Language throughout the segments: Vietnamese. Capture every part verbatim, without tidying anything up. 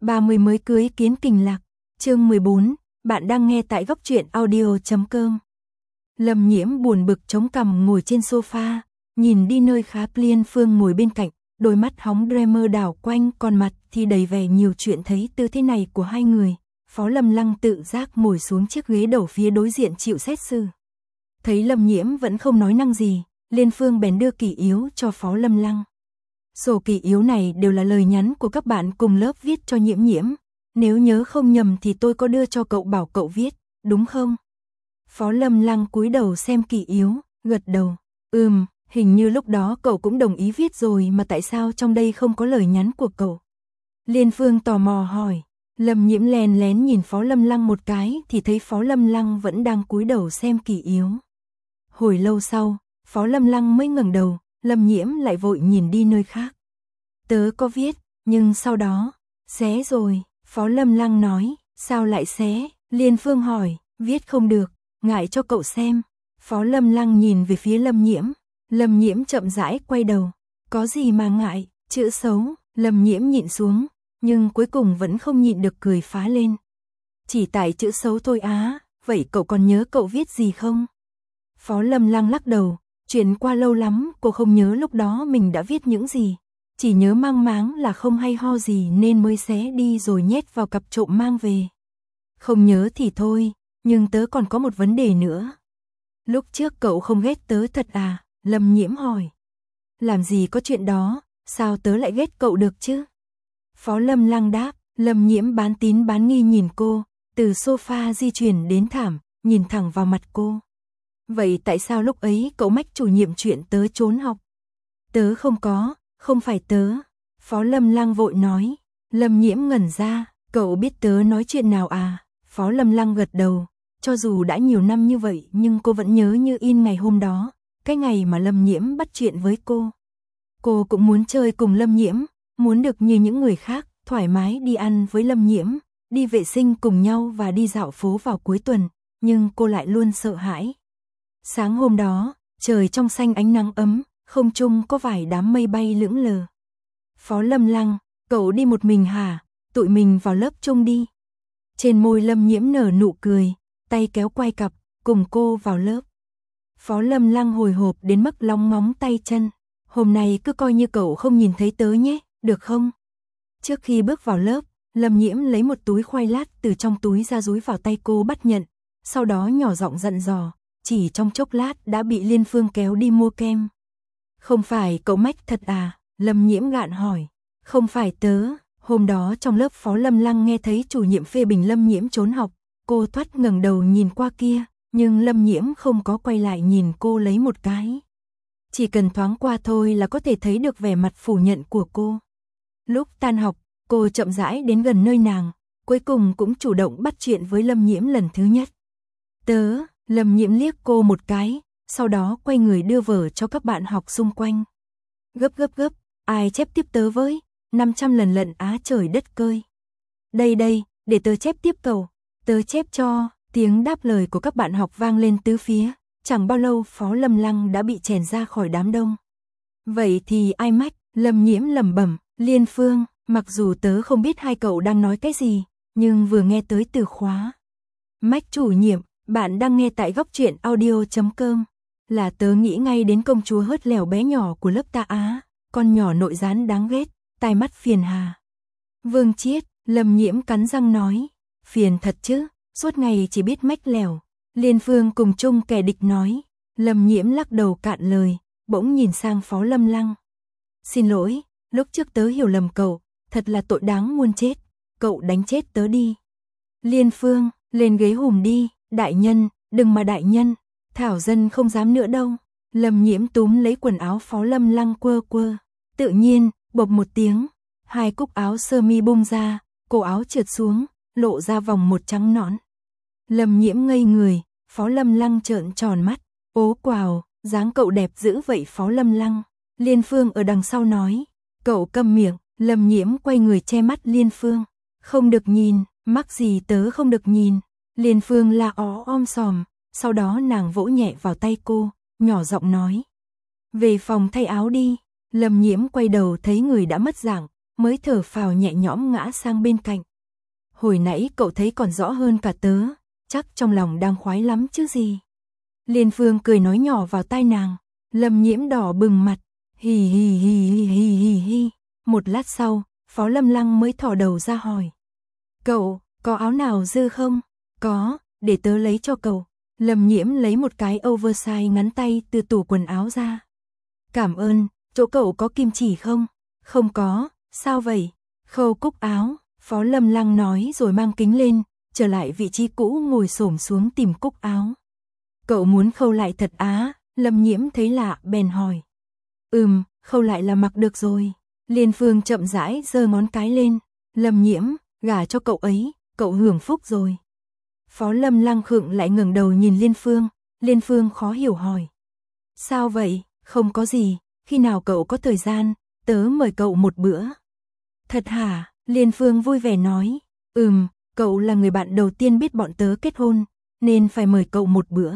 ba mươi mới cưới kiến kình lạc, chương mười bốn, bạn đang nghe tại góc truyện audio chấm com. Lâm Nhiễm buồn bực chống cằm ngồi trên sofa, nhìn đi nơi khác. Liên Phương ngồi bên cạnh, đôi mắt hóng dreamer đảo quanh, còn mặt thì đầy vẻ nhiều chuyện. Thấy tư thế này của hai người, Phó Lâm Lăng tự giác ngồi xuống chiếc ghế đầu phía đối diện chịu xét xử. Thấy Lâm Nhiễm vẫn không nói năng gì, Liên Phương bèn đưa kỷ yếu cho Phó Lâm Lăng. Sổ kỷ yếu này đều là lời nhắn của các bạn cùng lớp viết cho Nhiễm Nhiễm. Nếu nhớ không nhầm thì tôi có đưa cho cậu bảo cậu viết, đúng không? Phó Lâm Lăng cúi đầu xem kỷ yếu, gật đầu. Ừm, hình như lúc đó cậu cũng đồng ý viết rồi mà tại sao trong đây không có lời nhắn của cậu? Liên Phương tò mò hỏi. Lâm Nhiễm lén lén nhìn Phó Lâm Lăng một cái thì thấy Phó Lâm Lăng vẫn đang cúi đầu xem kỷ yếu. Hồi lâu sau, Phó Lâm Lăng mới ngẩng đầu, Lâm Nhiễm lại vội nhìn đi nơi khác. Tớ có viết, nhưng sau đó, xé rồi, Phó Lâm Lăng nói. Sao lại xé? Liên Phương hỏi. Viết không được, ngại cho cậu xem. Phó Lâm Lăng nhìn về phía Lâm Nhiễm. Lâm Nhiễm chậm rãi quay đầu. Có gì mà ngại, chữ xấu. Lâm Nhiễm nhịn xuống, nhưng cuối cùng vẫn không nhịn được cười phá lên. Chỉ tại chữ xấu thôi á, vậy cậu còn nhớ cậu viết gì không? Phó Lâm Lăng lắc đầu, chuyện qua lâu lắm, cô không nhớ lúc đó mình đã viết những gì. Chỉ nhớ mang máng là không hay ho gì nên mới xé đi rồi nhét vào cặp trộm mang về. Không nhớ thì thôi, nhưng tớ còn có một vấn đề nữa. Lúc trước cậu không ghét tớ thật à? Lâm Nhiễm hỏi. Làm gì có chuyện đó, sao tớ lại ghét cậu được chứ? Phó Lâm Lăng đáp. Lâm Nhiễm bán tín bán nghi nhìn cô, từ sofa di chuyển đến thảm, nhìn thẳng vào mặt cô. Vậy tại sao lúc ấy cậu mách chủ nhiệm chuyện tớ trốn học? Tớ không có, không phải tớ. Phó Lâm Lăng vội nói. Lâm Nhiễm ngẩn ra, cậu biết tớ nói chuyện nào à? Phó Lâm Lăng gật đầu, cho dù đã nhiều năm như vậy nhưng cô vẫn nhớ như in ngày hôm đó, cái ngày mà Lâm Nhiễm bắt chuyện với cô. Cô cũng muốn chơi cùng Lâm Nhiễm, muốn được như những người khác, thoải mái đi ăn với Lâm Nhiễm, đi vệ sinh cùng nhau và đi dạo phố vào cuối tuần, nhưng cô lại luôn sợ hãi. Sáng hôm đó, trời trong xanh ánh nắng ấm, không trung có vài đám mây bay lững lờ. Phó Lâm Lăng, cậu đi một mình hả? Tụi mình vào lớp chung đi. Trên môi Lâm Nhiễm nở nụ cười, tay kéo quay cặp, cùng cô vào lớp. Phó Lâm Lăng hồi hộp đến mức lóng ngóng tay chân. Hôm nay cứ coi như cậu không nhìn thấy tớ nhé, được không? Trước khi bước vào lớp, Lâm Nhiễm lấy một túi khoai lát từ trong túi ra dúi vào tay cô bắt nhận, sau đó nhỏ giọng dặn dò, chỉ trong chốc lát đã bị Liên Phương kéo đi mua kem. Không phải cậu mách thật à? Lâm Nhiễm gạn hỏi. Không phải tớ. Hôm đó trong lớp Phó Lâm Lăng nghe thấy chủ nhiệm phê bình Lâm Nhiễm trốn học, cô thoát ngẩng đầu nhìn qua kia, nhưng Lâm Nhiễm không có quay lại nhìn cô lấy một cái. Chỉ cần thoáng qua thôi là có thể thấy được vẻ mặt phủ nhận của cô. Lúc tan học, cô chậm rãi đến gần nơi nàng, cuối cùng cũng chủ động bắt chuyện với Lâm Nhiễm lần thứ nhất. Tớ, Lâm Nhiễm liếc cô một cái, sau đó quay người đưa vở cho các bạn học xung quanh. Gấp gấp gấp, ai chép tiếp tớ với, năm trăm lần lận á trời đất cơi. Đây đây, để tớ chép tiếp cậu, tớ chép cho, tiếng đáp lời của các bạn học vang lên tứ phía, chẳng bao lâu Phó Lâm Lăng đã bị chèn ra khỏi đám đông. Vậy thì ai mách? Lâm Nhiễm lẩm bẩm. Liên Phương, mặc dù tớ không biết hai cậu đang nói cái gì, nhưng vừa nghe tới từ khóa mách chủ nhiệm, bạn đang nghe tại góc truyện audio chấm com, là tớ nghĩ ngay đến công chúa hớt lèo bé nhỏ của lớp ta á, con nhỏ nội gián đáng ghét, tai mắt phiền hà. Vương Chiết, Lâm Nhiễm cắn răng nói, phiền thật chứ, suốt ngày chỉ biết mách lèo. Liên Phương cùng chung kẻ địch nói. Lâm Nhiễm lắc đầu cạn lời, bỗng nhìn sang Phó Lâm Lăng. Xin lỗi, lúc trước tớ hiểu lầm cậu, thật là tội đáng muôn chết, cậu đánh chết tớ đi. Liên Phương, lên ghế hùm đi, đại nhân, đừng mà đại nhân, thảo dân không dám nữa đâu. Lâm Nhiễm túm lấy quần áo Phó Lâm Lăng quơ quơ, tự nhiên, bộp một tiếng, hai cúc áo sơ mi bung ra, cổ áo trượt xuống, lộ ra vòng một trắng nõn. Lâm Nhiễm ngây người, Phó Lâm Lăng trợn tròn mắt, ố quào, dáng cậu đẹp dữ vậy Phó Lâm Lăng. Liên Phương ở đằng sau nói, cậu câm miệng. Lâm Nhiễm quay người che mắt Liên Phương, không được nhìn, mắc gì tớ không được nhìn. Liên Phương la ó om sòm, sau đó nàng vỗ nhẹ vào tay cô, nhỏ giọng nói, về phòng thay áo đi. Lâm Nhiễm quay đầu thấy người đã mất dạng, mới thở phào nhẹ nhõm ngã sang bên cạnh. Hồi nãy cậu thấy còn rõ hơn cả tớ, chắc trong lòng đang khoái lắm chứ gì. Liên Phương cười nói nhỏ vào tai nàng. Lâm Nhiễm đỏ bừng mặt, hì hì hì hì hì hì hì. Một lát sau, Phó Lâm Lăng mới thò đầu ra hỏi. Cậu, có áo nào dư không? Có, để tớ lấy cho cậu. Lâm Nhiễm lấy một cái oversize ngắn tay từ tủ quần áo ra. Cảm ơn, chỗ cậu có kim chỉ không? Không có, sao vậy? Khâu cúc áo, Phó Lâm Lăng nói rồi mang kính lên, trở lại vị trí cũ ngồi xổm xuống tìm cúc áo. Cậu muốn khâu lại thật á? Lâm Nhiễm thấy lạ bèn hỏi. Ừm, khâu lại là mặc được rồi. Liên Phương chậm rãi giơ ngón cái lên. Lâm Nhiễm, gả cho cậu ấy, cậu hưởng phúc rồi. Phó Lâm Lăng khựng lại ngẩng đầu nhìn Liên Phương. Liên Phương khó hiểu hỏi. Sao vậy? Không có gì, khi nào cậu có thời gian, tớ mời cậu một bữa. Thật hả? Liên Phương vui vẻ nói. Ừm, cậu là người bạn đầu tiên biết bọn tớ kết hôn, nên phải mời cậu một bữa.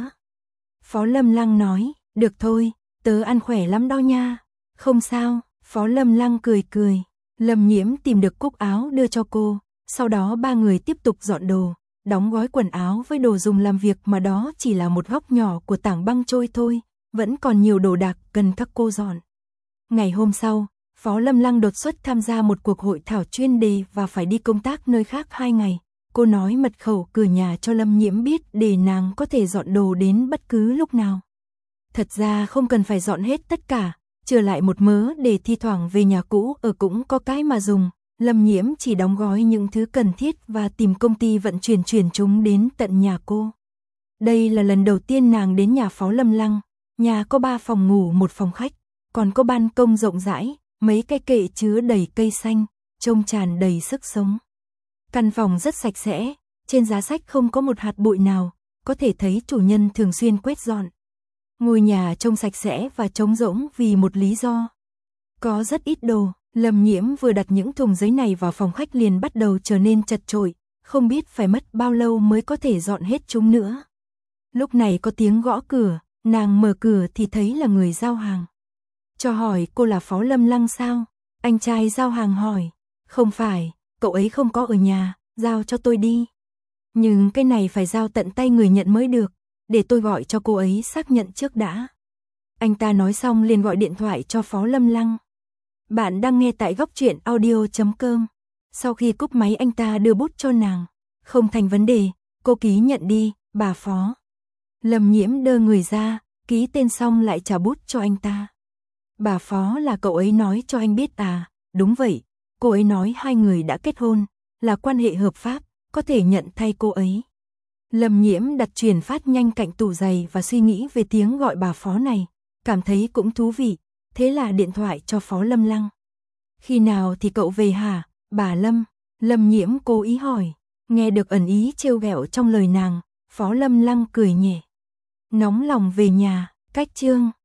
Phó Lâm Lăng nói, được thôi, tớ ăn khỏe lắm đó nha. Không sao, Phó Lâm Lăng cười cười. Lâm Nhiễm tìm được cúc áo đưa cho cô, sau đó ba người tiếp tục dọn đồ, đóng gói quần áo với đồ dùng làm việc mà đó chỉ là một góc nhỏ của tảng băng trôi thôi, vẫn còn nhiều đồ đạc cần các cô dọn. Ngày hôm sau, Phó Lâm Lăng đột xuất tham gia một cuộc hội thảo chuyên đề và phải đi công tác nơi khác hai ngày. Cô nói mật khẩu cửa nhà cho Lâm Nhiễm biết để nàng có thể dọn đồ đến bất cứ lúc nào. Thật ra không cần phải dọn hết tất cả, chừa lại một mớ để thi thoảng về nhà cũ ở cũng có cái mà dùng. Lâm Nhiễm chỉ đóng gói những thứ cần thiết và tìm công ty vận chuyển chuyển chúng đến tận nhà cô. Đây là lần đầu tiên nàng đến nhà Phó Lâm Lăng. Nhà có ba phòng ngủ một phòng khách, còn có ban công rộng rãi, mấy cái kệ chứa đầy cây xanh, trông tràn đầy sức sống. Căn phòng rất sạch sẽ, trên giá sách không có một hạt bụi nào, có thể thấy chủ nhân thường xuyên quét dọn. Ngôi nhà trông sạch sẽ và trống rỗng vì một lý do. Có rất ít đồ, Lâm Nhiễm vừa đặt những thùng giấy này vào phòng khách liền bắt đầu trở nên chật chội, không biết phải mất bao lâu mới có thể dọn hết chúng nữa. Lúc này có tiếng gõ cửa, nàng mở cửa thì thấy là người giao hàng. Cho hỏi cô là Phó Lâm Lăng sao? Anh trai giao hàng hỏi. Không phải, cậu ấy không có ở nhà, giao cho tôi đi. Nhưng cái này phải giao tận tay người nhận mới được, để tôi gọi cho cô ấy xác nhận trước đã. Anh ta nói xong liền gọi điện thoại cho Phó Lâm Lăng. Bạn đang nghe tại góc truyện audio chấm com. Sau khi cúp máy anh ta đưa bút cho nàng. Không thành vấn đề, cô ký nhận đi, bà Phó. Lâm Nhiễm đơ người ra, ký tên xong lại trả bút cho anh ta. Bà Phó là cậu ấy nói cho anh biết à? Đúng vậy, cô ấy nói hai người đã kết hôn, là quan hệ hợp pháp, có thể nhận thay cô ấy. Lâm Nhiễm đặt truyền phát nhanh cạnh tủ giày và suy nghĩ về tiếng gọi bà Phó này, cảm thấy cũng thú vị, thế là điện thoại cho Phó Lâm Lăng. Khi nào thì cậu về hả, bà Lâm? Lâm Nhiễm cố ý hỏi, nghe được ẩn ý trêu ghẹo trong lời nàng, Phó Lâm Lăng cười nhẹ. Nóng lòng về nhà, cách chương